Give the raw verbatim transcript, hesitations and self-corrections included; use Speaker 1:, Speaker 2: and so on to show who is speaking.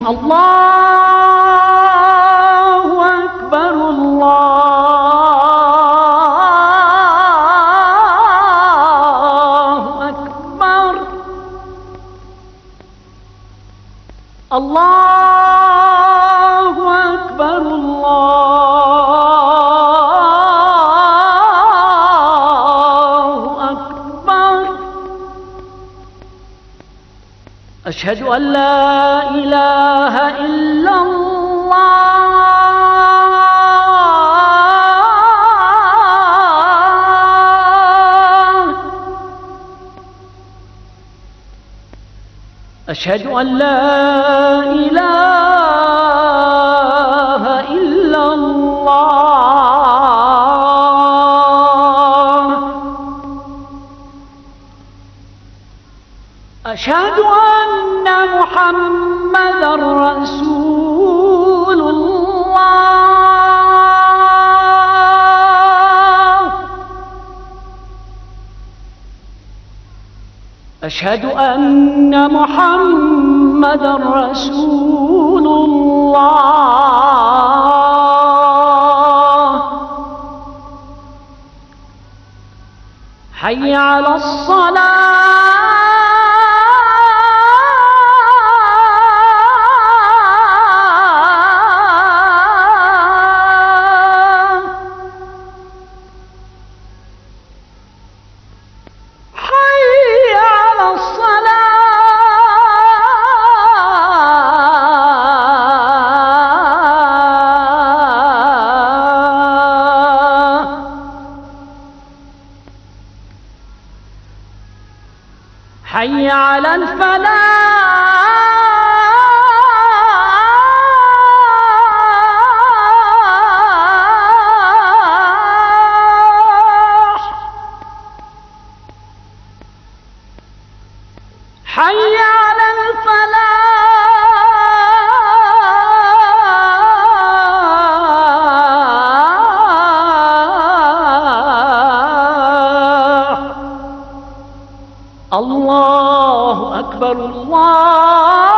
Speaker 1: الله أكبر الله أكبر الله أكبر الله أكبر. أشهد أن لا إله إلا الله. أشهد أن لا إله إلا الله. أشهد أن محمدًا رسول الله. أشهد أن محمدًا رسول الله. حي على الصلاة. حي على الفلاح. حي على الفلاح. الله أكبر الله